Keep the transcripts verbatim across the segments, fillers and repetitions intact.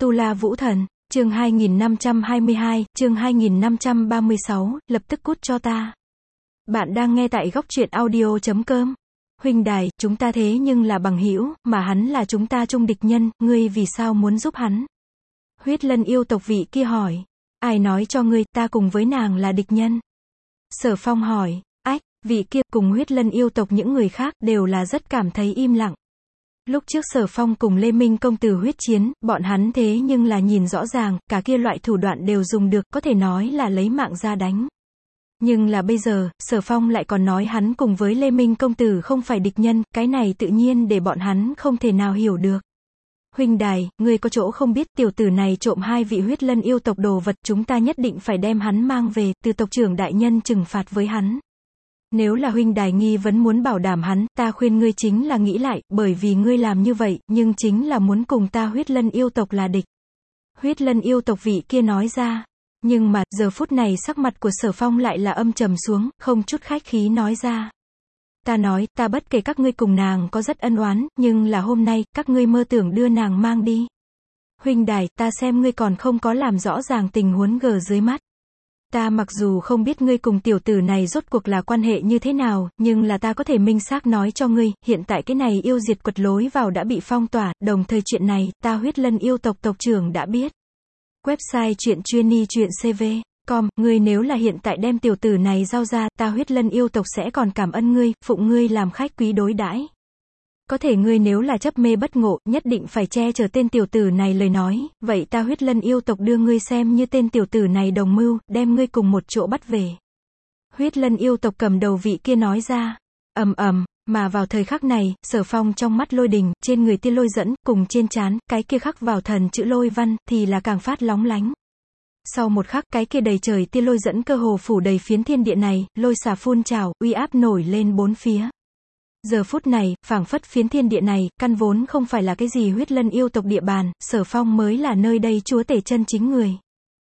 Tu La Vũ Thần, chương hai nghìn năm trăm hai mươi hai, chương hai nghìn năm trăm ba mươi sáu, lập tức cút cho ta. Bạn đang nghe tại góc truyện audio chấm com. Huynh đài, chúng ta thế nhưng là bằng hữu, mà hắn là chúng ta chung địch nhân, ngươi vì sao muốn giúp hắn? Huyết Lân yêu tộc vị kia hỏi. Ai nói cho ngươi, ta cùng với nàng là địch nhân? Sở Phong hỏi. Ách, vị kia cùng Huyết Lân yêu tộc những người khác đều là rất cảm thấy im lặng. Lúc trước Sở Phong cùng Lê Minh công tử huyết chiến, bọn hắn thế nhưng là nhìn rõ ràng, cả kia loại thủ đoạn đều dùng được, có thể nói là lấy mạng ra đánh. Nhưng là bây giờ, Sở Phong lại còn nói hắn cùng với Lê Minh công tử không phải địch nhân, cái này tự nhiên để bọn hắn không thể nào hiểu được. Huynh đài, ngươi có chỗ không biết, tiểu tử này trộm hai vị Huyết Lân yêu tộc đồ vật, chúng ta nhất định phải đem hắn mang về, từ tộc trưởng đại nhân trừng phạt với hắn. Nếu là huynh đài nghi vấn muốn bảo đảm hắn, ta khuyên ngươi chính là nghĩ lại, bởi vì ngươi làm như vậy, nhưng chính là muốn cùng ta Huyết Lân yêu tộc là địch. Huyết Lân yêu tộc vị kia nói ra. Nhưng mà, giờ phút này sắc mặt của Sở Phong lại là âm trầm xuống, không chút khách khí nói ra. Ta nói, ta bất kể các ngươi cùng nàng có rất ân oán, nhưng là hôm nay, các ngươi mơ tưởng đưa nàng mang đi. Huynh đài, ta xem ngươi còn không có làm rõ ràng tình huống gờ dưới mắt. Ta mặc dù không biết ngươi cùng tiểu tử này rốt cuộc là quan hệ như thế nào, nhưng là ta có thể minh xác nói cho ngươi, hiện tại cái này yêu diệt quật lối vào đã bị phong tỏa, đồng thời chuyện này, ta Huyết Lân yêu tộc tộc trưởng đã biết. Website truyện chuyên ni truyện cv chấm com, ngươi nếu là hiện tại đem tiểu tử này giao ra, ta Huyết Lân yêu tộc sẽ còn cảm ơn ngươi, phụng ngươi làm khách quý đối đãi. Có thể ngươi nếu là chấp mê bất ngộ, nhất định phải che chở tên tiểu tử này lời nói, vậy ta Huyết Lân yêu tộc đưa ngươi xem như tên tiểu tử này đồng mưu, đem ngươi cùng một chỗ bắt về. Huyết Lân yêu tộc cầm đầu vị kia nói ra. Ầm ầm, mà vào thời khắc này, Sở Phong trong mắt lôi đình, trên người tia lôi dẫn, cùng trên trán, cái kia khắc vào thần chữ lôi văn, thì là càng phát lóng lánh. Sau một khắc, cái kia đầy trời tia lôi dẫn cơ hồ phủ đầy phiến thiên địa này, lôi xả phun trào, uy áp nổi lên bốn phía. Giờ phút này, phảng phất phiến thiên địa này, căn vốn không phải là cái gì Huyết Lân yêu tộc địa bàn, Sở Phong mới là nơi đây chúa tể chân chính người.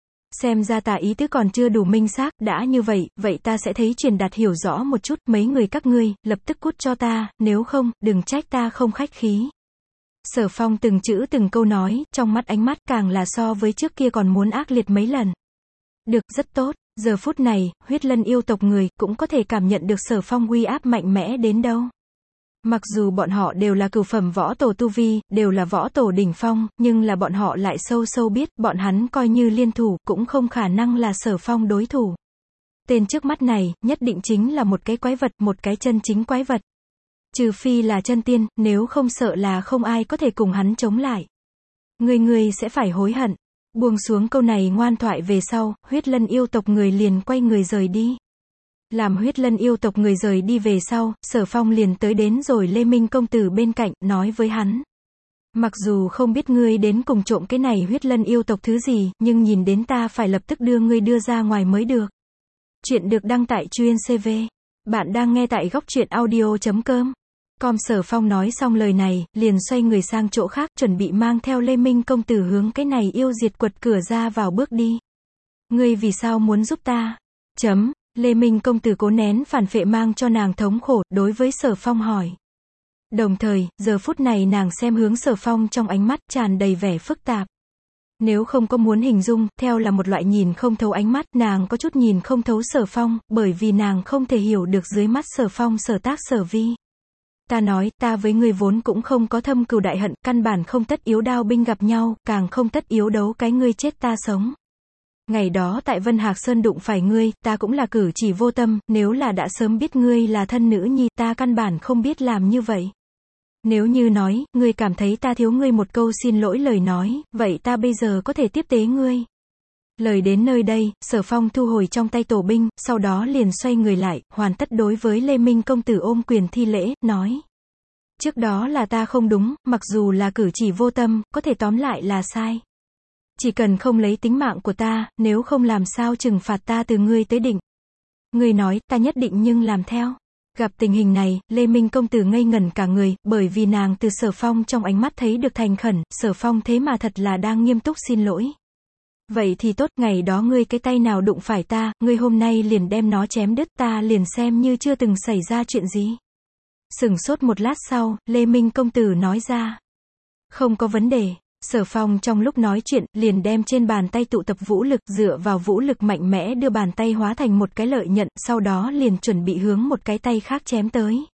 Xem ra ta ý tứ còn chưa đủ minh xác, đã như vậy, vậy ta sẽ thấy truyền đạt hiểu rõ một chút, mấy người các ngươi, lập tức cút cho ta, nếu không, đừng trách ta không khách khí. Sở Phong từng chữ từng câu nói, trong mắt ánh mắt càng là so với trước kia còn muốn ác liệt mấy lần. Được, rất tốt, giờ phút này, Huyết Lân yêu tộc người, cũng có thể cảm nhận được Sở Phong uy áp mạnh mẽ đến đâu. Mặc dù bọn họ đều là cửu phẩm võ tổ tu vi, đều là võ tổ đỉnh phong, nhưng là bọn họ lại sâu sâu biết, bọn hắn coi như liên thủ, cũng không khả năng là Sở Phong đối thủ. Tên trước mắt này, nhất định chính là một cái quái vật, một cái chân chính quái vật. Trừ phi là chân tiên, nếu không sợ là không ai có thể cùng hắn chống lại. Người người sẽ phải hối hận. Buông xuống câu này ngoan thoại về sau, Huyết Lân yêu tộc người liền quay người rời đi. Làm Huyết Lân yêu tộc người rời đi về sau, Sở Phong liền tới đến rồi Lê Minh công tử bên cạnh, nói với hắn. Mặc dù không biết ngươi đến cùng trộm cái này Huyết Lân yêu tộc thứ gì, nhưng nhìn đến ta phải lập tức đưa ngươi đưa ra ngoài mới được. Chuyện được đăng tại chuyên cv. Bạn đang nghe tại góc truyện audio chấm com. Com Sở Phong nói xong lời này, liền xoay người sang chỗ khác, chuẩn bị mang theo Lê Minh công tử hướng cái này yêu diệt quật cửa ra vào bước đi. Ngươi vì sao muốn giúp ta? Chấm. Lê Minh công tử cố nén phản phệ mang cho nàng thống khổ, đối với Sở Phong hỏi. Đồng thời, giờ phút này nàng xem hướng Sở Phong trong ánh mắt tràn đầy vẻ phức tạp. Nếu không có muốn hình dung, theo là một loại nhìn không thấu ánh mắt, nàng có chút nhìn không thấu Sở Phong, bởi vì nàng không thể hiểu được dưới mắt Sở Phong sở tác sở vi. Ta nói, ta với ngươi vốn cũng không có thâm cừu đại hận, căn bản không tất yếu đao binh gặp nhau, càng không tất yếu đấu cái ngươi chết ta sống. Ngày đó tại Vân Hạc Sơn đụng phải ngươi, ta cũng là cử chỉ vô tâm, nếu là đã sớm biết ngươi là thân nữ nhi, ta căn bản không biết làm như vậy. Nếu như nói, ngươi cảm thấy ta thiếu ngươi một câu xin lỗi lời nói, vậy ta bây giờ có thể tiếp tế ngươi. Lời đến nơi đây, Sở Phong thu hồi trong tay tổ binh, sau đó liền xoay người lại, hoàn tất đối với Lê Minh công tử ôm quyền thi lễ, nói. Trước đó là ta không đúng, mặc dù là cử chỉ vô tâm, có thể tóm lại là sai. Chỉ cần không lấy tính mạng của ta, nếu không làm sao trừng phạt ta từ ngươi tới định. Ngươi nói, ta nhất định nhưng làm theo. Gặp tình hình này, Lê Minh công tử ngây ngẩn cả người, bởi vì nàng từ Sở Phong trong ánh mắt thấy được thành khẩn, Sở Phong thế mà thật là đang nghiêm túc xin lỗi. Vậy thì tốt, ngày đó ngươi cái tay nào đụng phải ta, ngươi hôm nay liền đem nó chém đứt, ta liền xem như chưa từng xảy ra chuyện gì. Sửng sốt một lát sau, Lê Minh công tử nói ra. Không có vấn đề. Sở Phong trong lúc nói chuyện, liền đem trên bàn tay tụ tập vũ lực, dựa vào vũ lực mạnh mẽ đưa bàn tay hóa thành một cái lợi nhận, sau đó liền chuẩn bị hướng một cái tay khác chém tới.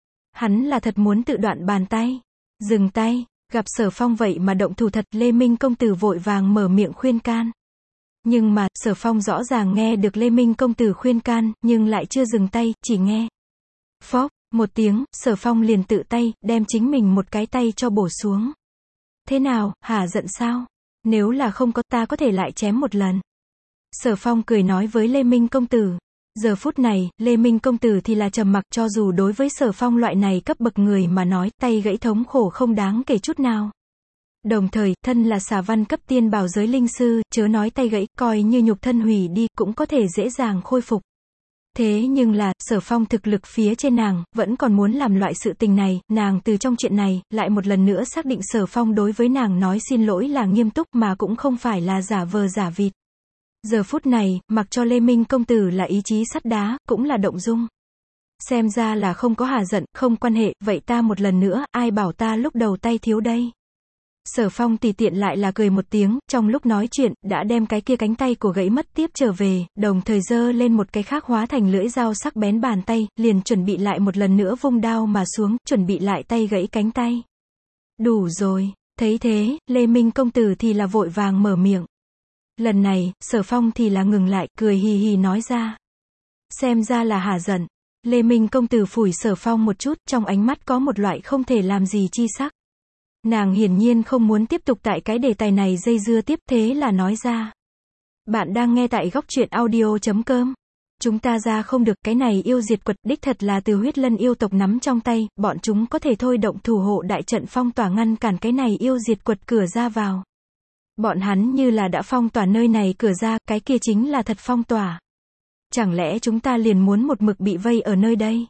Hắn là thật muốn tự đoạn bàn tay. Dừng tay, gặp Sở Phong vậy mà động thủ thật, Lê Minh công tử vội vàng mở miệng khuyên can. Nhưng mà, Sở Phong rõ ràng nghe được Lê Minh công tử khuyên can, nhưng lại chưa dừng tay, chỉ nghe. Phốc, một tiếng, Sở Phong liền tự tay, đem chính mình một cái tay cho bổ xuống. Thế nào, hả giận sao? Nếu là không có, ta có thể lại chém một lần. Sở Phong cười nói với Lê Minh công tử. Giờ phút này, Lê Minh công tử thì là trầm mặc, cho dù đối với Sở Phong loại này cấp bậc người mà nói, tay gãy thống khổ không đáng kể chút nào. Đồng thời, thân là xà văn cấp tiên bảo giới linh sư, chớ nói tay gãy, coi như nhục thân hủy đi, cũng có thể dễ dàng khôi phục. Thế nhưng là, Sở Phong thực lực phía trên nàng, vẫn còn muốn làm loại sự tình này, nàng từ trong chuyện này, lại một lần nữa xác định Sở Phong đối với nàng nói xin lỗi là nghiêm túc mà cũng không phải là giả vờ giả vịt. Giờ phút này, mặc cho Lê Minh công tử là ý chí sắt đá, cũng là động dung. Xem ra là không có hà giận, không quan hệ, vậy ta một lần nữa, ai bảo ta lúc đầu tay thiếu đây. Sở Phong tùy tiện lại là cười một tiếng, trong lúc nói chuyện, đã đem cái kia cánh tay của gãy mất tiếp trở về, đồng thời giơ lên một cái khác hóa thành lưỡi dao sắc bén bàn tay, liền chuẩn bị lại một lần nữa vung đao mà xuống, chuẩn bị lại tay gãy cánh tay. Đủ rồi, thấy thế, Lê Minh công tử thì là vội vàng mở miệng. Lần này, Sở Phong thì là ngừng lại, cười hì hì nói ra. Xem ra là hả giận. Lê Minh công tử phủi Sở Phong một chút, trong ánh mắt có một loại không thể làm gì chi sắc. Nàng hiển nhiên không muốn tiếp tục tại cái đề tài này dây dưa tiếp, thế là nói ra. Bạn đang nghe tại góc truyện audio chấm com. Chúng ta ra không được, cái này yêu diệt quật đích thật là từ huyết lân yêu tộc nắm trong tay, bọn chúng có thể thôi động thủ hộ đại trận phong tỏa ngăn cản cái này yêu diệt quật cửa ra vào. Bọn hắn như là đã phong tỏa nơi này cửa ra, cái kia chính là thật phong tỏa. Chẳng lẽ chúng ta liền muốn một mực bị vây ở nơi đây?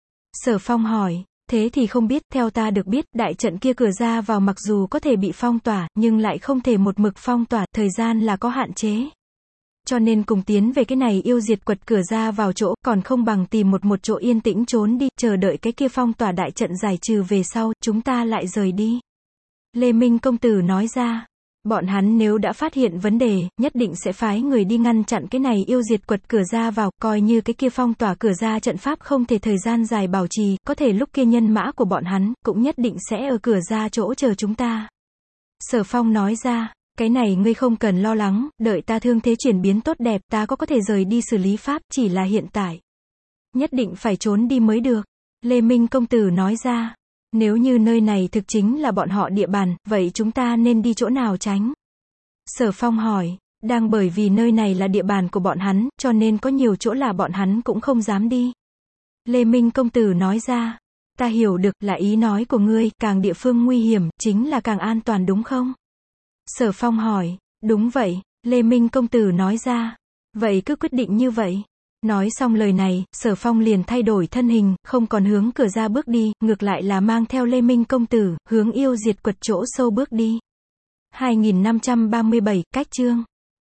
Sở Phong hỏi. Thế thì không biết, theo ta được biết, đại trận kia cửa ra vào mặc dù có thể bị phong tỏa, nhưng lại không thể một mực phong tỏa, thời gian là có hạn chế. Cho nên cùng tiến về cái này yêu diệt quật cửa ra vào chỗ, còn không bằng tìm một một chỗ yên tĩnh trốn đi, chờ đợi cái kia phong tỏa đại trận giải trừ về sau, chúng ta lại rời đi. Lê Minh công tử nói ra. Bọn hắn nếu đã phát hiện vấn đề, nhất định sẽ phái người đi ngăn chặn cái này yêu diệt quật cửa ra vào, coi như cái kia phong tỏa cửa ra trận pháp không thể thời gian dài bảo trì, có thể lúc kia nhân mã của bọn hắn, cũng nhất định sẽ ở cửa ra chỗ chờ chúng ta. Sở Phong nói ra, cái này ngươi không cần lo lắng, đợi ta thương thế chuyển biến tốt đẹp, ta có có thể rời đi xử lý pháp, chỉ là hiện tại. Nhất định phải trốn đi mới được. Lê Minh công tử nói ra. Nếu như nơi này thực chính là bọn họ địa bàn, vậy chúng ta nên đi chỗ nào tránh? Sở Phong hỏi, đang bởi vì nơi này là địa bàn của bọn hắn, cho nên có nhiều chỗ là bọn hắn cũng không dám đi. Lê Minh công tử nói ra, ta hiểu được, là ý nói của ngươi, càng địa phương nguy hiểm, chính là càng an toàn đúng không? Sở Phong hỏi, đúng vậy, Lê Minh công tử nói ra, vậy cứ quyết định như vậy. Nói xong lời này, Sở Phong liền thay đổi thân hình, không còn hướng cửa ra bước đi, ngược lại là mang theo Lê Minh công tử, hướng yêu diệt quật chỗ sâu bước đi. hai nghìn năm trăm ba mươi bảy, cách chương.